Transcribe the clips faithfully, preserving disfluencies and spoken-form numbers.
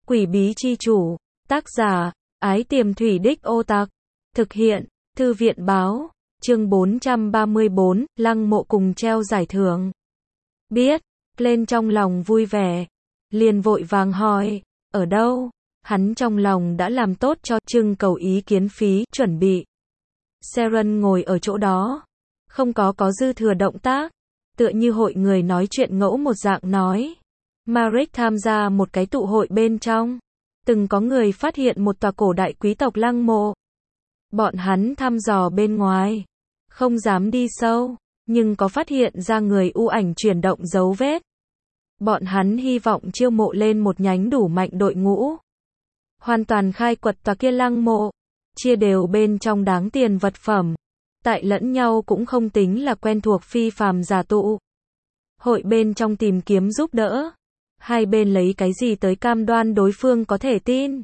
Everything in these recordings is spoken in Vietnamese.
Quỷ bí chi chủ. Tác giả, Ái Tiềm Thủy Đích Ô Tặc. Thực hiện, Thư viện báo. Chương bốn trăm ba mươi bốn, Lăng Mộ cùng treo giải thưởng. Biết, lên trong lòng vui vẻ. Liền vội vàng hỏi, ở đâu? Hắn trong lòng đã làm tốt cho trưng cầu ý kiến phí, chuẩn bị. Seren ngồi ở chỗ đó. Không có có dư thừa động tác. Tựa như hội người nói chuyện ngẫu một dạng nói. Marek tham gia một cái tụ hội bên trong. Từng có người phát hiện một tòa cổ đại quý tộc lăng mộ. Bọn hắn thăm dò bên ngoài. Không dám đi sâu. Nhưng có phát hiện ra người u ảnh chuyển động dấu vết. Bọn hắn hy vọng chiêu mộ lên một nhánh đủ mạnh đội ngũ. Hoàn toàn khai quật tòa kia lăng mộ. Chia đều bên trong đáng tiền vật phẩm. Tại lẫn nhau cũng không tính là quen thuộc phi phàm giả tụ. Hội bên trong tìm kiếm giúp đỡ. Hai bên lấy cái gì tới cam đoan đối phương có thể tin.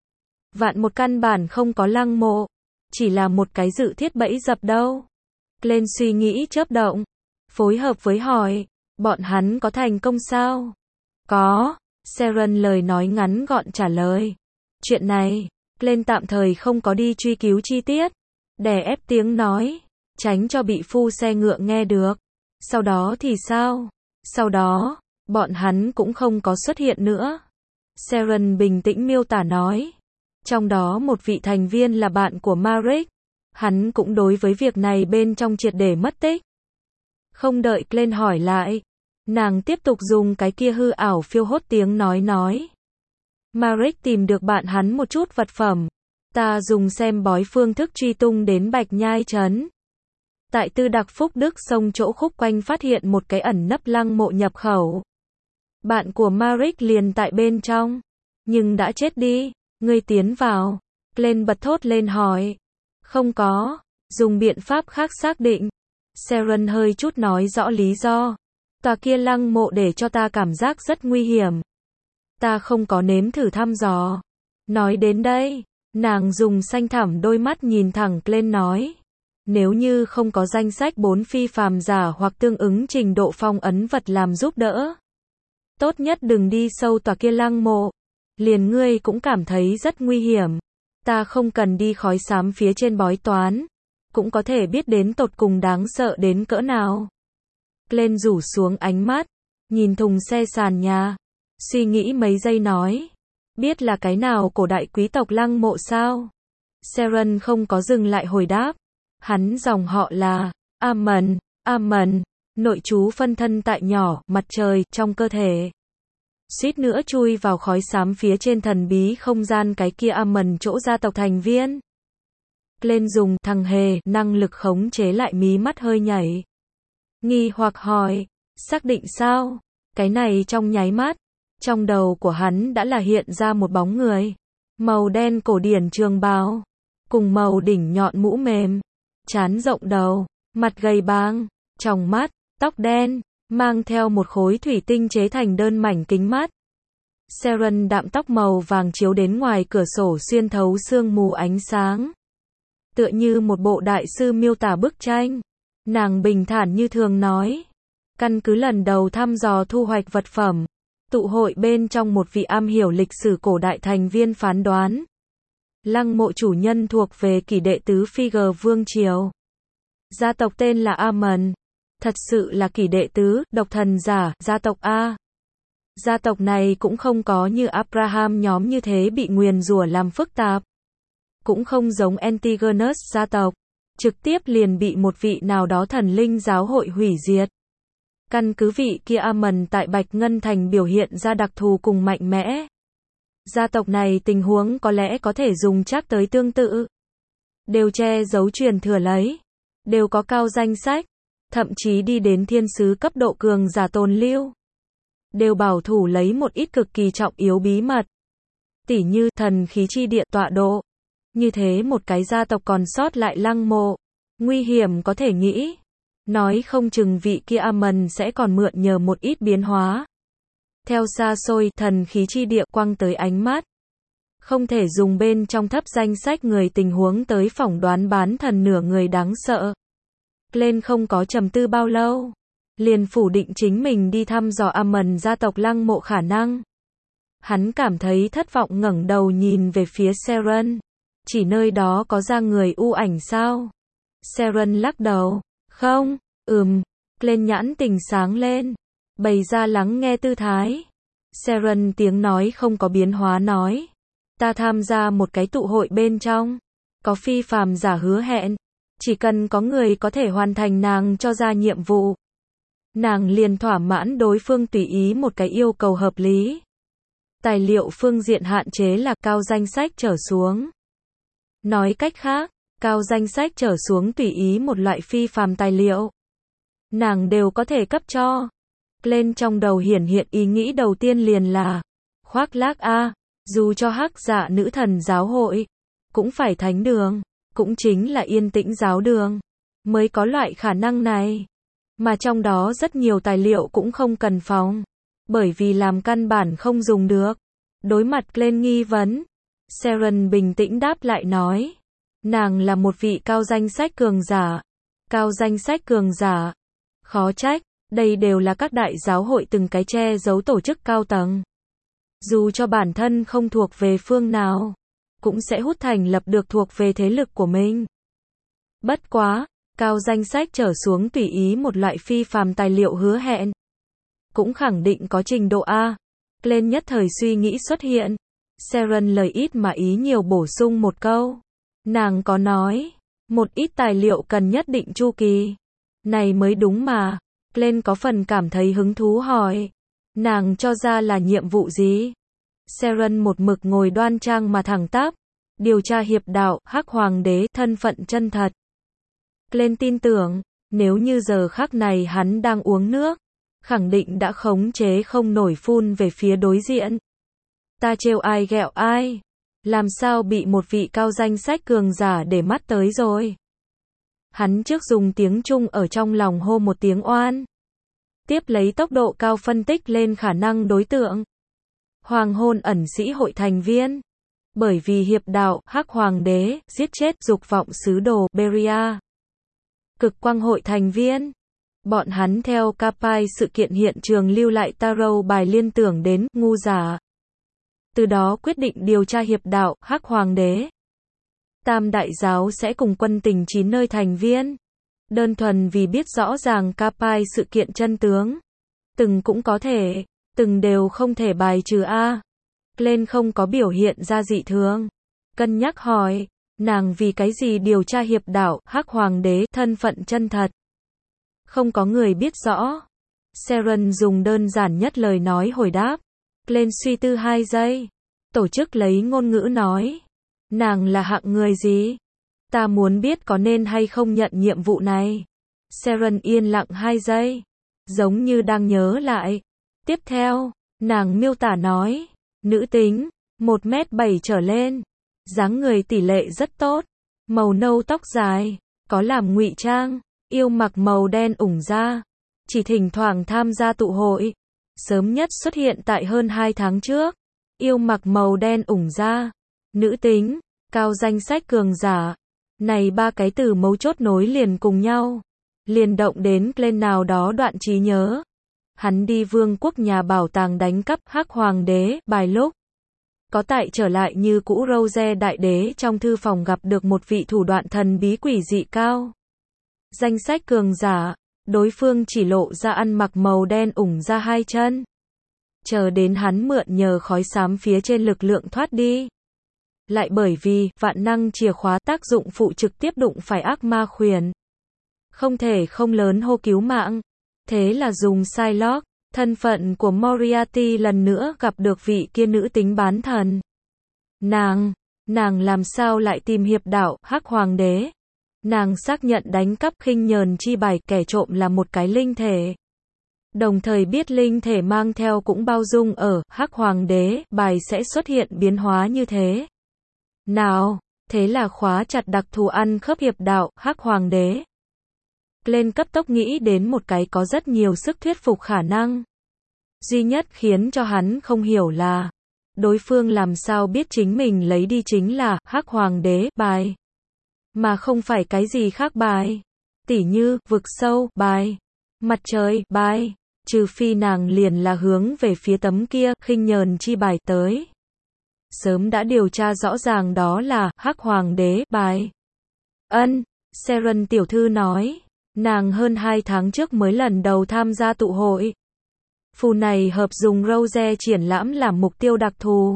Vạn một căn bản không có lăng mộ. Chỉ là một cái dự thiết bẫy dập đâu. Lên suy nghĩ chớp động. Phối hợp với hỏi. Bọn hắn có thành công sao? Có. Seren lời nói ngắn gọn trả lời. Chuyện này, lên tạm thời không có đi truy cứu chi tiết. Đè ép tiếng nói. Tránh cho bị phu xe ngựa nghe được. Sau đó thì sao? Sau đó, bọn hắn cũng không có xuất hiện nữa. Seren bình tĩnh miêu tả nói. Trong đó một vị thành viên là bạn của Marek. Hắn cũng đối với việc này bên trong triệt để mất tích. Không đợi Glenn hỏi lại. Nàng tiếp tục dùng cái kia hư ảo phiêu hốt tiếng nói nói. Marek tìm được bạn hắn một chút vật phẩm. Ta dùng xem bói phương thức truy tung đến Bạch Nhai Trấn. Tại Tư Đặc Phúc Đức sông chỗ khúc quanh phát hiện một cái ẩn nấp lăng mộ nhập khẩu. Bạn của Marek liền tại bên trong. Nhưng đã chết đi. Ngươi tiến vào. Glenn bật thốt lên hỏi. Không có. Dùng biện pháp khác xác định. Seren hơi chút nói rõ lý do. Tòa kia lăng mộ để cho ta cảm giác rất nguy hiểm. Ta không có nếm thử thăm dò. Nói đến đây, nàng dùng xanh thẳm đôi mắt nhìn thẳng lên nói. Nếu như không có danh sách bốn phi phàm giả hoặc tương ứng trình độ phong ấn vật làm giúp đỡ. Tốt nhất đừng đi sâu tòa kia lăng mộ. Liền ngươi cũng cảm thấy rất nguy hiểm. Ta không cần đi khói xám phía trên bói toán. Cũng có thể biết đến tột cùng đáng sợ đến cỡ nào. Glenn rủ xuống ánh mắt. Nhìn thùng xe sàn nhà. Suy nghĩ mấy giây nói. Biết là cái nào cổ đại quý tộc lăng mộ sao? Seren không có dừng lại hồi đáp. Hắn dòng họ là Amon, Amon, nội chú phân thân tại nhỏ, mặt trời, trong cơ thể. Suýt nữa chui vào khói xám phía trên thần bí không gian cái kia Amon chỗ gia tộc thành viên. Lên dùng thằng hề, năng lực khống chế lại mí mắt hơi nhảy. Nghi hoặc hỏi, xác định sao? Cái này trong nháy mắt, trong đầu của hắn đã là hiện ra một bóng người. Màu đen cổ điển trường bào, cùng màu đỉnh nhọn mũ mềm, trán rộng đầu, mặt gầy báng, tròng mắt, tóc đen, mang theo một khối thủy tinh chế thành đơn mảnh kính mắt. Seren đạm tóc màu vàng chiếu đến ngoài cửa sổ xuyên thấu sương mù ánh sáng. Tựa như một bộ đại sư miêu tả bức tranh. Nàng bình thản như thường nói. Căn cứ lần đầu thăm dò thu hoạch vật phẩm. Tụ hội bên trong một vị am hiểu lịch sử cổ đại thành viên phán đoán. Lăng mộ chủ nhân thuộc về kỷ đệ tứ Figure Vương Triều. Gia tộc tên là Amon. Thật sự là kỷ đệ tứ, độc thần giả, gia tộc A. Gia tộc này cũng không có như Abraham nhóm như thế bị nguyền rủa làm phức tạp. Cũng không giống Antigonus gia tộc. Trực tiếp liền bị một vị nào đó thần linh giáo hội hủy diệt. Căn cứ vị kia Amon tại Bạch Ngân Thành biểu hiện ra đặc thù cùng mạnh mẽ. Gia tộc này tình huống có lẽ có thể dùng chắc tới tương tự. Đều che giấu truyền thừa lấy. Đều có cao danh sách. Thậm chí đi đến thiên sứ cấp độ cường giả tồn lưu. Đều bảo thủ lấy một ít cực kỳ trọng yếu bí mật. Tỉ như thần khí chi địa tọa độ. Như thế một cái gia tộc còn sót lại lăng mộ. Nguy hiểm có thể nghĩ. Nói không chừng vị kia Amon sẽ còn mượn nhờ một ít biến hóa. Theo xa xôi, thần khí chi địa quăng tới ánh mắt. Không thể dùng bên trong thấp danh sách người tình huống tới phỏng đoán bán thần nửa người đáng sợ. Lên không có trầm tư bao lâu. Liền phủ định chính mình đi thăm dò Amon gia tộc lăng mộ khả năng. Hắn cảm thấy thất vọng ngẩng đầu nhìn về phía Seren. Chỉ nơi đó có ra người u ảnh sao? Seren lắc đầu. Không, ừm. Lên nhãn tình sáng lên. Bày ra lắng nghe tư thái. Seren tiếng nói không có biến hóa nói. Ta tham gia một cái tụ hội bên trong. Có phi phàm giả hứa hẹn. Chỉ cần có người có thể hoàn thành nàng cho ra nhiệm vụ. Nàng liền thỏa mãn đối phương tùy ý một cái yêu cầu hợp lý. Tài liệu phương diện hạn chế là cao danh sách trở xuống. Nói cách khác, cao danh sách trở xuống tùy ý một loại phi phàm tài liệu. Nàng đều có thể cấp cho. Lên trong đầu hiển hiện ý nghĩ đầu tiên liền là khoác lác a, dù cho hắc dạ nữ thần giáo hội, cũng phải thánh đường, cũng chính là yên tĩnh giáo đường, mới có loại khả năng này. Mà trong đó rất nhiều tài liệu cũng không cần phóng, bởi vì làm căn bản không dùng được. Đối mặt lên nghi vấn, Seren bình tĩnh đáp lại nói, nàng là một vị cao danh sách cường giả. Cao danh sách cường giả. Khó trách, đây đều là các đại giáo hội từng cái che giấu tổ chức cao tầng. Dù cho bản thân không thuộc về phương nào, cũng sẽ hút thành lập được thuộc về thế lực của mình. Bất quá, cao danh sách trở xuống tùy ý một loại phi phàm tài liệu hứa hẹn. Cũng khẳng định có trình độ A. Lên nhất thời suy nghĩ xuất hiện. Seren lời ít mà ý nhiều bổ sung một câu. Nàng có nói, một ít tài liệu cần nhất định chu kỳ. Này mới đúng mà. Lên có phần cảm thấy hứng thú hỏi. Nàng cho ra là nhiệm vụ gì? Seren một mực ngồi đoan trang mà thẳng tắp. Điều tra hiệp đạo, hắc hoàng đế, thân phận chân thật. Lên tin tưởng, nếu như giờ khắc này hắn đang uống nước, khẳng định đã khống chế không nổi phun về phía đối diện. Ta trêu ai ghẹo ai? Làm sao bị một vị cao danh sách cường giả để mắt tới rồi? Hắn trước dùng tiếng Trung ở trong lòng hô một tiếng oan. Tiếp lấy tốc độ cao phân tích lên khả năng đối tượng. Hoàng hôn ẩn sĩ hội thành viên. Bởi vì hiệp đạo, hắc hoàng đế, giết chết dục vọng sứ đồ, Beria. Cực quang hội thành viên. Bọn hắn theo Capai sự kiện hiện trường lưu lại tarot bài liên tưởng đến ngu giả. Từ đó quyết định điều tra hiệp đạo, hắc hoàng đế. Tam đại giáo sẽ cùng quân tình chín nơi thành viên. Đơn thuần vì biết rõ ràng Capai sự kiện chân tướng. Từng cũng có thể, từng đều không thể bài trừ A. Lên không có biểu hiện ra dị thường. Cân nhắc hỏi, nàng vì cái gì điều tra hiệp đạo, hắc hoàng đế, thân phận chân thật. Không có người biết rõ. Seren dùng đơn giản nhất lời nói hồi đáp. Lên suy tư hai giây. Tổ chức lấy ngôn ngữ nói. Nàng là hạng người gì? Ta muốn biết có nên hay không nhận nhiệm vụ này. Seren yên lặng hai giây. Giống như đang nhớ lại. Tiếp theo, nàng miêu tả nói. Nữ tính, một mét bảy trở lên. Dáng người tỷ lệ rất tốt. Màu nâu tóc dài. Có làm ngụy trang. Yêu mặc màu đen ủng da. Chỉ thỉnh thoảng tham gia tụ hội. Sớm nhất xuất hiện tại hơn hai tháng trước. Yêu mặc màu đen ủng da. Nữ tính, cao danh sách cường giả. Này ba cái từ mấu chốt nối liền cùng nhau. Liền động đến lên nào đó đoạn trí nhớ. Hắn đi vương quốc nhà bảo tàng đánh cắp hắc hoàng đế, bài lúc. Có tại trở lại như cũ Rose đại đế trong thư phòng gặp được một vị thủ đoạn thần bí quỷ dị cao. Danh sách cường giả, đối phương chỉ lộ ra ăn mặc màu đen ủng ra hai chân. Chờ đến hắn mượn nhờ khói xám phía trên lực lượng thoát đi. Lại bởi vì vạn năng chìa khóa tác dụng phụ trực tiếp đụng phải ác ma khuyển. Không thể không lớn hô cứu mạng. Thế là dùng Psylocke, thân phận của Moriarty lần nữa gặp được vị kia nữ tính bán thần. Nàng, nàng làm sao lại tìm hiệp đạo, hắc hoàng đế? Nàng xác nhận đánh cắp khinh nhờn chi bài kẻ trộm là một cái linh thể. Đồng thời biết linh thể mang theo cũng bao dung ở hắc hoàng đế bài sẽ xuất hiện biến hóa như thế. Nào, thế là khóa chặt đặc thù ăn khớp hiệp đạo, hắc hoàng đế. Lên cấp tốc nghĩ đến một cái có rất nhiều sức thuyết phục khả năng. Duy nhất khiến cho hắn không hiểu là, đối phương làm sao biết chính mình lấy đi chính là hắc hoàng đế bài, mà không phải cái gì khác bài. Tỉ như vực sâu bài, mặt trời bài. trừ phi nàng liền là hướng về phía tấm kia khinh nhờn chi bài tới. Sớm đã điều tra rõ ràng đó là Hắc Hoàng đế bài. Ân, Sharon tiểu thư nói, nàng hơn hai tháng trước mới lần đầu tham gia tụ hội. Phù này hợp dùng rose triển lãm làm mục tiêu đặc thù.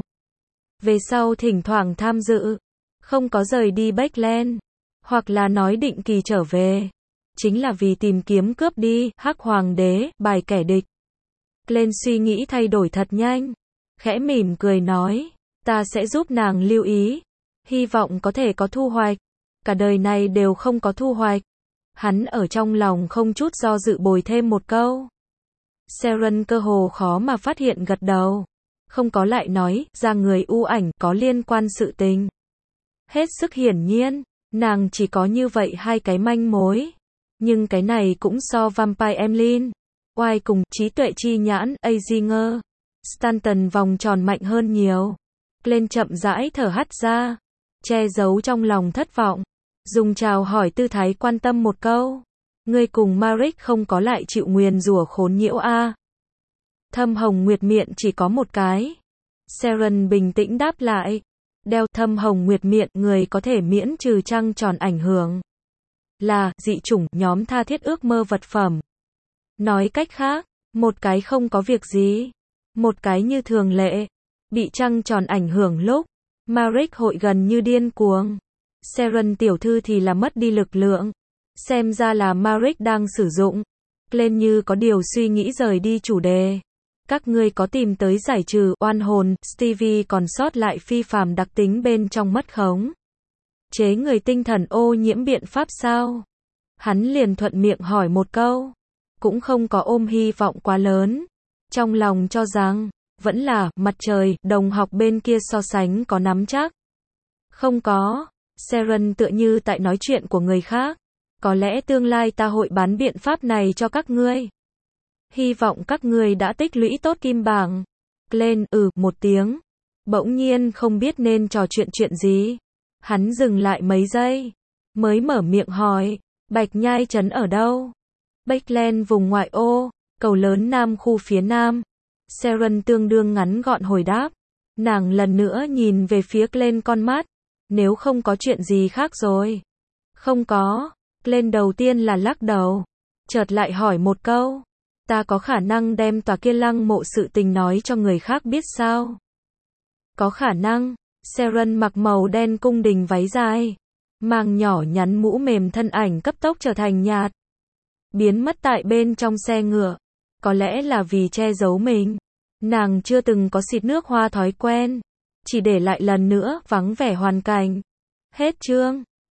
Về sau thỉnh thoảng tham dự, không có rời đi Backland, hoặc là nói định kỳ trở về, chính là vì tìm kiếm cướp đi Hắc Hoàng đế bài kẻ địch. Glenn suy nghĩ thay đổi thật nhanh, khẽ mỉm cười nói, ta sẽ giúp nàng lưu ý, hy vọng có thể có thu hoạch. Cả đời này đều không có thu hoạch. Hắn ở trong lòng không chút do dự bồi thêm một câu. Sharon cơ hồ khó mà phát hiện gật đầu. Không có lại nói ra người u ảnh có liên quan sự tình. Hết sức hiển nhiên, nàng chỉ có như vậy hai cái manh mối. Nhưng cái này cũng so Vampire Emlyn, oai cùng trí tuệ chi nhãn Azinger, Stanton vòng tròn mạnh hơn nhiều. Glenn chậm rãi thở hắt ra, che giấu trong lòng thất vọng, dùng chào hỏi tư thái quan tâm một câu. Ngươi cùng Maric không có lại chịu nguyền rủa khốn nhiễu a? Thâm hồng nguyệt miện chỉ có một cái. Sharon bình tĩnh đáp lại. Đeo thâm hồng nguyệt miện người có thể miễn trừ trăng tròn ảnh hưởng. Là dị chủng nhóm tha thiết ước mơ vật phẩm. Nói cách khác, một cái không có việc gì, một cái như thường lệ, bị trăng tròn ảnh hưởng lúc Maric hội gần như điên cuồng. Sharon tiểu thư thì là mất đi lực lượng. Xem ra là Maric đang sử dụng. Glenn như có điều suy nghĩ rời đi chủ đề. Các ngươi có tìm tới giải trừ oan hồn Stevie còn sót lại phi phàm đặc tính bên trong mất khống chế người tinh thần ô nhiễm biện pháp sao? Hắn liền thuận miệng hỏi một câu, cũng không có ôm hy vọng quá lớn, trong lòng cho rằng vẫn là mặt trời đồng học bên kia so sánh có nắm chắc. Không có. Sharon tựa như tại nói chuyện của người khác. Có lẽ tương lai ta hội bán biện pháp này cho các ngươi. Hy vọng các ngươi đã tích lũy tốt kim bảng. Glenn ừ một tiếng. Bỗng nhiên không biết nên trò chuyện chuyện gì. Hắn dừng lại mấy giây, mới mở miệng hỏi, Bạch Nhai trấn ở đâu? Backland vùng ngoại ô, cầu lớn Nam khu phía Nam. Sharon tương đương ngắn gọn hồi đáp. Nàng lần nữa nhìn về phía Glenn con mắt. Nếu không có chuyện gì khác rồi. Không có. Glenn đầu tiên là lắc đầu. Chợt lại hỏi một câu. Ta có khả năng đem tòa kia lăng mộ sự tình nói cho người khác biết sao? Có khả năng. Sharon mặc màu đen cung đình váy dài, mang nhỏ nhắn mũ mềm thân ảnh cấp tốc trở thành nhạt. Biến mất tại bên trong xe ngựa. Có lẽ là vì che giấu mình. Nàng chưa từng có xịt nước hoa thói quen. Chỉ để lại lần nữa vắng vẻ hoàn cảnh. Hết chương.